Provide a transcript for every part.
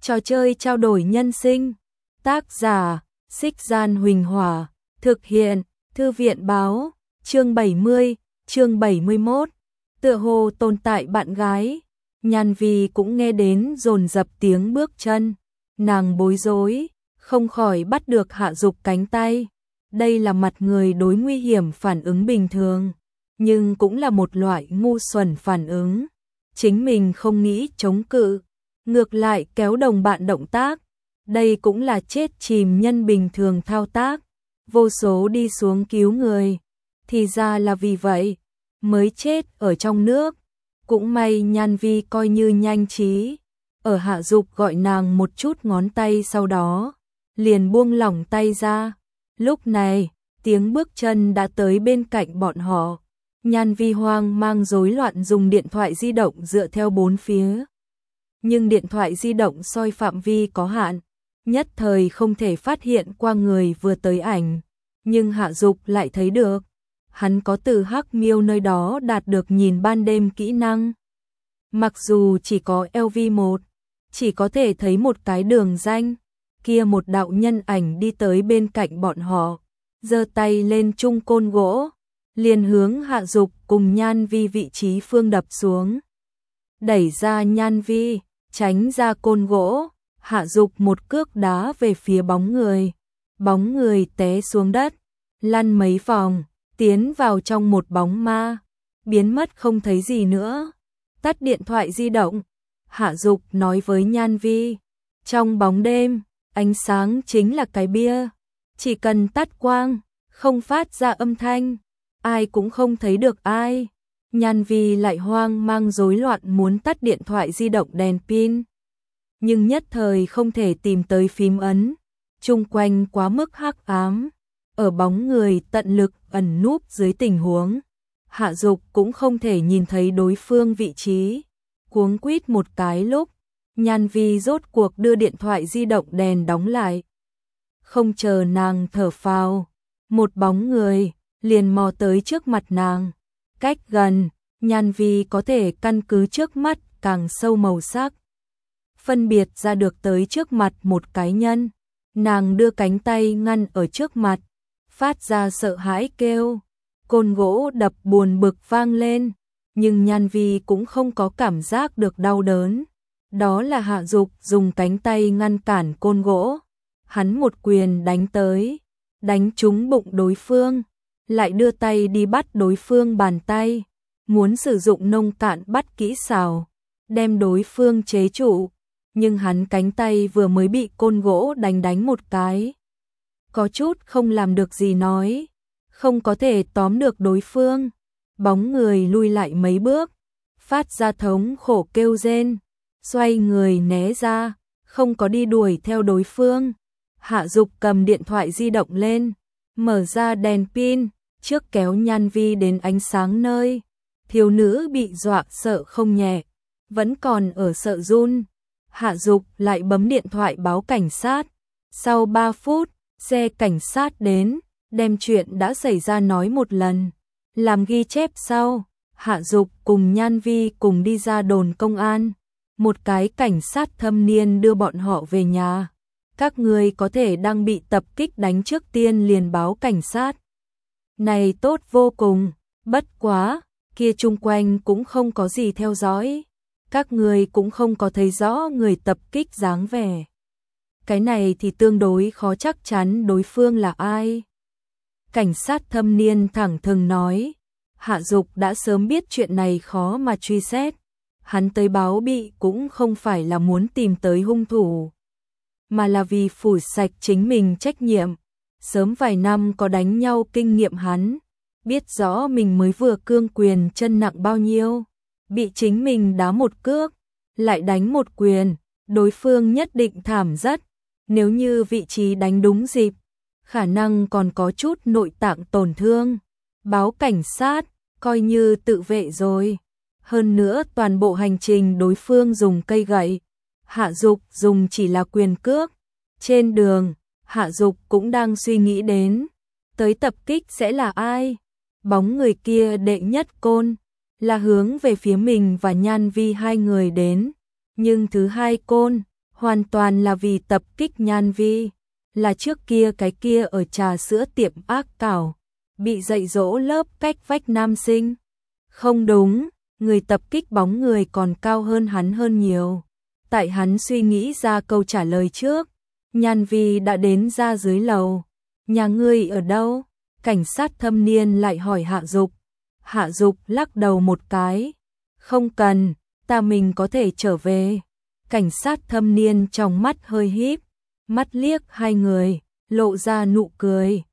Trò chơi trao đổi nhân sinh. Tác giả, Xích Gian Huỳnh Hỏa. Thực hiện, Thư viện Báo. Chương 70, chương 71. Tựa hồ tồn tại bạn gái. Nhan Vi cũng nghe đến dồn dập tiếng bước chân. Nàng bối rối, không khỏi bắt được Hạ Dục cánh tay. Đây là mặt người đối nguy hiểm phản ứng bình thường, nhưng cũng là một loại ngu xuẩn phản ứng. Chính mình không nghĩ chống cự, ngược lại kéo đồng bạn động tác. Đây cũng là chết chìm nhân bình thường thao tác. Vô số đi xuống cứu người. Thì ra là vì vậy, mới chết ở trong nước. Cũng may Nhan Vi coi như nhanh trí. Ở Hạ Dục gọi nàng một chút ngón tay sau đó, liền buông lỏng tay ra. Lúc này, tiếng bước chân đã tới bên cạnh bọn họ. Nhan Vi hoang mang rối loạn dùng điện thoại di động dựa theo bốn phía. Nhưng điện thoại di động soi phạm vi có hạn, nhất thời không thể phát hiện qua người vừa tới ảnh. Nhưng Hạ Dục lại thấy được. Hắn có từ Hắc Miêu nơi đó đạt được nhìn ban đêm kỹ năng. Mặc dù chỉ có LV1, chỉ có thể thấy một cái đường danh. Kia một đạo nhân ảnh đi tới bên cạnh bọn họ, giơ tay lên chung côn gỗ, liền hướng Hạ Dục cùng Nhan Vi vị trí phương đập xuống. Đẩy ra Nhan Vi, tránh ra côn gỗ, Hạ Dục một cước đá về phía bóng người. Bóng người té xuống đất, lăn mấy vòng, tiến vào trong một bóng ma, biến mất không thấy gì nữa. Tắt điện thoại di động, Hạ Dục nói với Nhan Vi, trong bóng đêm, ánh sáng chính là cái bia, chỉ cần tắt quang, không phát ra âm thanh, ai cũng không thấy được ai. Nhan Vi lại hoang mang rối loạn muốn tắt điện thoại di động đèn pin, nhưng nhất thời không thể tìm tới phím ấn, chung quanh quá mức hắc ám. Ở bóng người tận lực ẩn núp dưới tình huống, Hạ Dục cũng không thể nhìn thấy đối phương vị trí. Cuống quýt một cái lúc, Nhan Vi rốt cuộc đưa điện thoại di động đèn đóng lại. Không chờ nàng thở phào, một bóng người liền mò tới trước mặt nàng. Cách gần, Nhan Vi có thể căn cứ trước mắt càng sâu màu sắc, phân biệt ra được tới trước mặt một cái nhân. Nàng đưa cánh tay ngăn ở trước mặt, phát ra sợ hãi kêu. Côn gỗ đập buồn bực vang lên, nhưng Nhan Vi cũng không có cảm giác được đau đớn. Đó là Hạ Dục dùng cánh tay ngăn cản côn gỗ. Hắn một quyền đánh tới, đánh trúng bụng đối phương, lại đưa tay đi bắt đối phương bàn tay, muốn sử dụng nông cạn bắt kỹ xảo, đem đối phương chế trụ. Nhưng hắn cánh tay vừa mới bị côn gỗ đánh một cái, có chút không làm được gì nói, không có thể tóm được đối phương. Bóng người lui lại mấy bước, phát ra thống khổ kêu rên, xoay người né ra, không có đi đuổi theo đối phương. Hạ Dục cầm điện thoại di động lên, mở ra đèn pin, trước kéo Nhan Vi đến ánh sáng nơi. Thiếu nữ bị dọa sợ không nhẹ, vẫn còn ở sợ run. Hạ Dục lại bấm điện thoại báo cảnh sát. Sau 3 phút, xe cảnh sát đến, đem chuyện đã xảy ra nói một lần, làm ghi chép sau. Hạ Dục cùng Nhan Vi cùng đi ra đồn công an. Một cái cảnh sát thâm niên đưa bọn họ về nhà. Các người có thể đang bị tập kích đánh trước tiên liền báo cảnh sát. Này tốt vô cùng, bất quá, kia chung quanh cũng không có gì theo dõi. Các người cũng không có thấy rõ người tập kích dáng vẻ. Cái này thì tương đối khó chắc chắn đối phương là ai. Cảnh sát thâm niên thẳng thừng nói. Hạ Dục đã sớm biết chuyện này khó mà truy xét. Hắn tới báo bị cũng không phải là muốn tìm tới hung thủ, mà là vì phủi sạch chính mình trách nhiệm. Sớm vài năm có đánh nhau kinh nghiệm hắn, biết rõ mình mới vừa cương quyền chân nặng bao nhiêu. Bị chính mình đá một cước, lại đánh một quyền, đối phương nhất định thảm rất. Nếu như vị trí đánh đúng dịp, khả năng còn có chút nội tạng tổn thương. Báo cảnh sát, coi như tự vệ rồi. Hơn nữa toàn bộ hành trình đối phương dùng cây gậy, Hạ Dục dùng chỉ là quyền cước. Trên đường, Hạ Dục cũng đang suy nghĩ đến, tới tập kích sẽ là ai. Bóng người kia đệ nhất côn, là hướng về phía mình và Nhan Vi hai người đến. Nhưng thứ hai côn, hoàn toàn là vì tập kích Nhan Vi, là trước kia cái kia ở trà sữa tiệm ác cảo, bị dạy dỗ lớp cách vách nam sinh. Không đúng, người tập kích bóng người còn cao hơn hắn hơn nhiều. Tại hắn suy nghĩ ra câu trả lời trước, Nhan Vi đã đến ra dưới lầu. Nhà ngươi ở đâu? Cảnh sát thâm niên lại hỏi Hạ Dục. Hạ Dục lắc đầu một cái. Không cần, ta mình có thể trở về. Cảnh sát thâm niên trong mắt hơi híp, mắt liếc hai người, lộ ra nụ cười.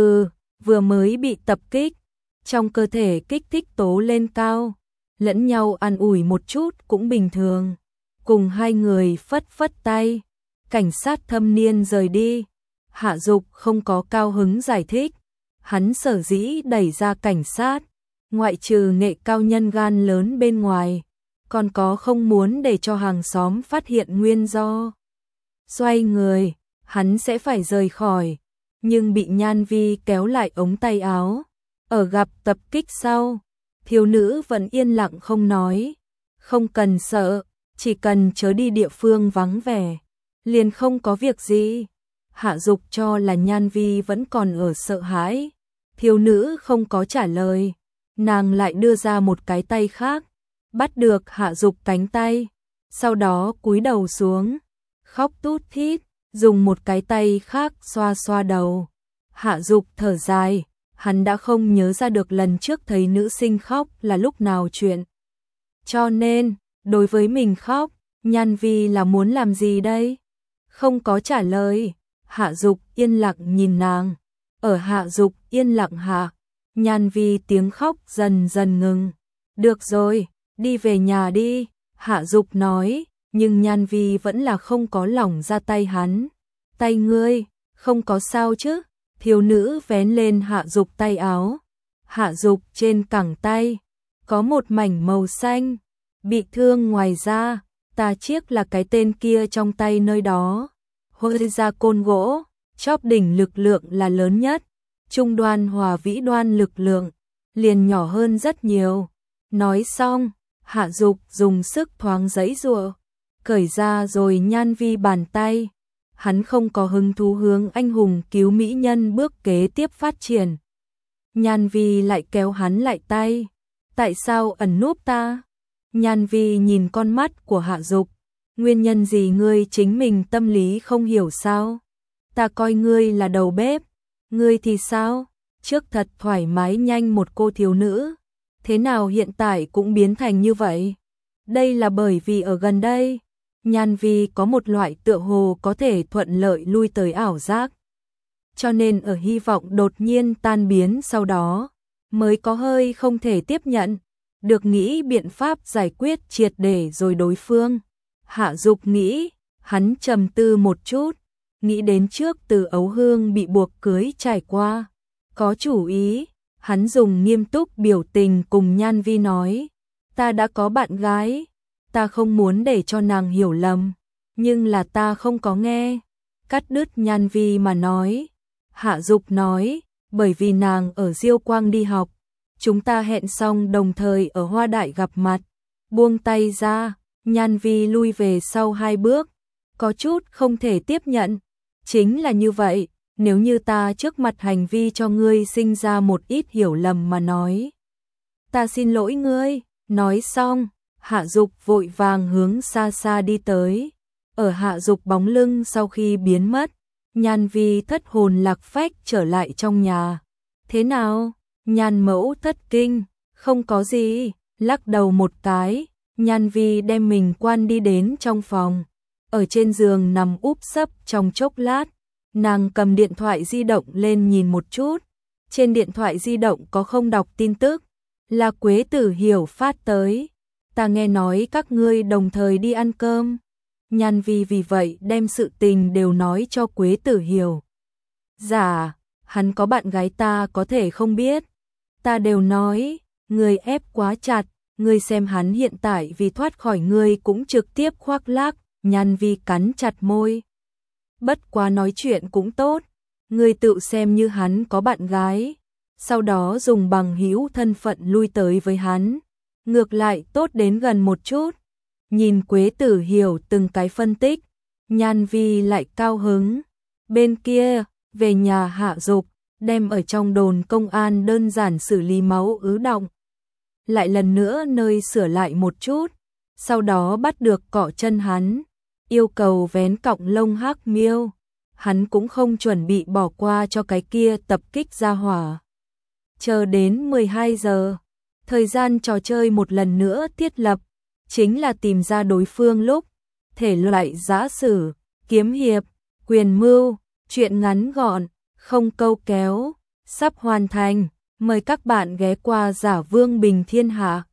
Vừa mới bị tập kích, trong cơ thể kích thích tố lên cao, lẫn nhau an ủi một chút cũng bình thường. Cùng hai người phất phất tay, cảnh sát thâm niên rời đi. Hạ Dục không có cao hứng giải thích, hắn sở dĩ đẩy ra cảnh sát, ngoại trừ nghệ cao nhân gan lớn bên ngoài, còn có không muốn để cho hàng xóm phát hiện nguyên do. Xoay người, hắn sẽ phải rời khỏi, nhưng bị Nhan Vi kéo lại ống tay áo. Ở gặp tập kích sau, thiếu nữ vẫn yên lặng không nói. Không cần sợ, chỉ cần chớ đi địa phương vắng vẻ, liền không có việc gì. Hạ Dục cho là Nhan Vi vẫn còn ở sợ hãi. Thiếu nữ không có trả lời, nàng lại đưa ra một cái tay khác, bắt được Hạ Dục cánh tay, sau đó cúi đầu xuống, khóc tút thít, dùng một cái tay khác xoa xoa đầu. Hạ Dục thở dài, hắn đã không nhớ ra được lần trước thấy nữ sinh khóc là lúc nào chuyện. Cho nên, đối với mình khóc, Nhan Vi là muốn làm gì đây? Không có trả lời. Hạ Dục yên lặng nhìn nàng. Ở Hạ Dục yên lặng hạ, Nhan Vi tiếng khóc dần dần ngừng. Được rồi, đi về nhà đi, Hạ Dục nói, nhưng Nhan Vi vẫn là không có lỏng ra tay hắn. Tay ngươi, không có sao chứ? Thiếu nữ vén lên Hạ Dục tay áo. Hạ Dục trên cẳng tay có một mảnh màu xanh, bị thương ngoài ra, ta chiếc là cái tên kia trong tay nơi đó. Hôi ra côn gỗ, chóp đỉnh lực lượng là lớn nhất, trung đoan hòa vĩ đoan lực lượng liền nhỏ hơn rất nhiều. Nói xong, Hạ Dục dùng sức thoáng giãy giụa, cởi ra rồi Nhan Vi bàn tay. Hắn không có hứng thú hướng anh hùng cứu mỹ nhân bước kế tiếp phát triển. Nhan Vi lại kéo hắn lại tay. Tại sao ẩn núp ta? Nhan Vi nhìn con mắt của Hạ Dục. Nguyên nhân gì ngươi chính mình tâm lý không hiểu sao? Ta coi ngươi là đầu bếp, ngươi thì sao? Trước thật thoải mái nhanh một cô thiếu nữ, thế nào hiện tại cũng biến thành như vậy? Đây là bởi vì ở gần đây, Nhan Vi có một loại tựa hồ có thể thuận lợi lui tới ảo giác. Cho nên ở hy vọng đột nhiên tan biến sau đó, mới có hơi không thể tiếp nhận, được nghĩ biện pháp giải quyết triệt để rồi đối phương. Hạ Dục nghĩ, hắn trầm tư một chút, nghĩ đến trước Từ Ấu Hương bị buộc cưới trải qua. Có chủ ý, hắn dùng nghiêm túc biểu tình cùng Nhan Vi nói, ta đã có bạn gái, ta không muốn để cho nàng hiểu lầm, nhưng là ta không có nghe. Cắt đứt Nhan Vi mà nói. Hạ Dục nói, bởi vì nàng ở Diêu Quang đi học, chúng ta hẹn xong đồng thời ở Hoa Đại gặp mặt. Buông tay ra, Nhan Vi lui về sau 2 bước, có chút không thể tiếp nhận. Chính là như vậy, nếu như ta trước mặt hành vi cho ngươi sinh ra một ít hiểu lầm mà nói, ta xin lỗi ngươi. Nói xong, Hạ Dục vội vàng hướng xa xa đi tới. Ở Hạ Dục bóng lưng sau khi biến mất, Nhan Vi thất hồn lạc phách trở lại trong nhà. Thế nào? Nhan mẫu thất kinh. Không có gì, lắc đầu một cái. Nhan Vi đem mình quan đi đến trong phòng. Ở trên giường nằm úp sấp trong chốc lát, nàng cầm điện thoại di động lên nhìn một chút. Trên điện thoại di động có không đọc tin tức, là Quế Tử Hiểu phát tới. Ta nghe nói các ngươi đồng thời đi ăn cơm. Nhan Vi vì vậy đem sự tình đều nói cho Quế Tử Hiểu. Dạ, hắn có bạn gái ta có thể không biết. Ta đều nói, người ép quá chặt, ngươi xem hắn hiện tại vì thoát khỏi ngươi cũng trực tiếp khoác lác. Nhan Vi cắn chặt môi. Bất quá nói chuyện cũng tốt, ngươi tự xem như hắn có bạn gái, sau đó dùng bằng hữu thân phận lui tới với hắn, ngược lại tốt đến gần một chút. Nhìn Quế Tử Hiểu từng cái phân tích, Nhan Vi lại cao hứng. Bên kia, về nhà hạ dục, đem ở trong đồn công an đơn giản xử lý máu ứ đọng. Lại lần nữa nơi sửa lại một chút, sau đó bắt được cọ chân hắn, yêu cầu vén cọng lông hắc miêu. Hắn cũng không chuẩn bị bỏ qua cho cái kia tập kích ra hỏa. Chờ đến 12 giờ, thời gian trò chơi một lần nữa thiết lập, chính là tìm ra đối phương lúc, thể loại giã sử, kiếm hiệp, quyền mưu, chuyện ngắn gọn, không câu kéo, sắp hoàn thành, mời các bạn ghé qua Giả Vương Bình Thiên Hạ.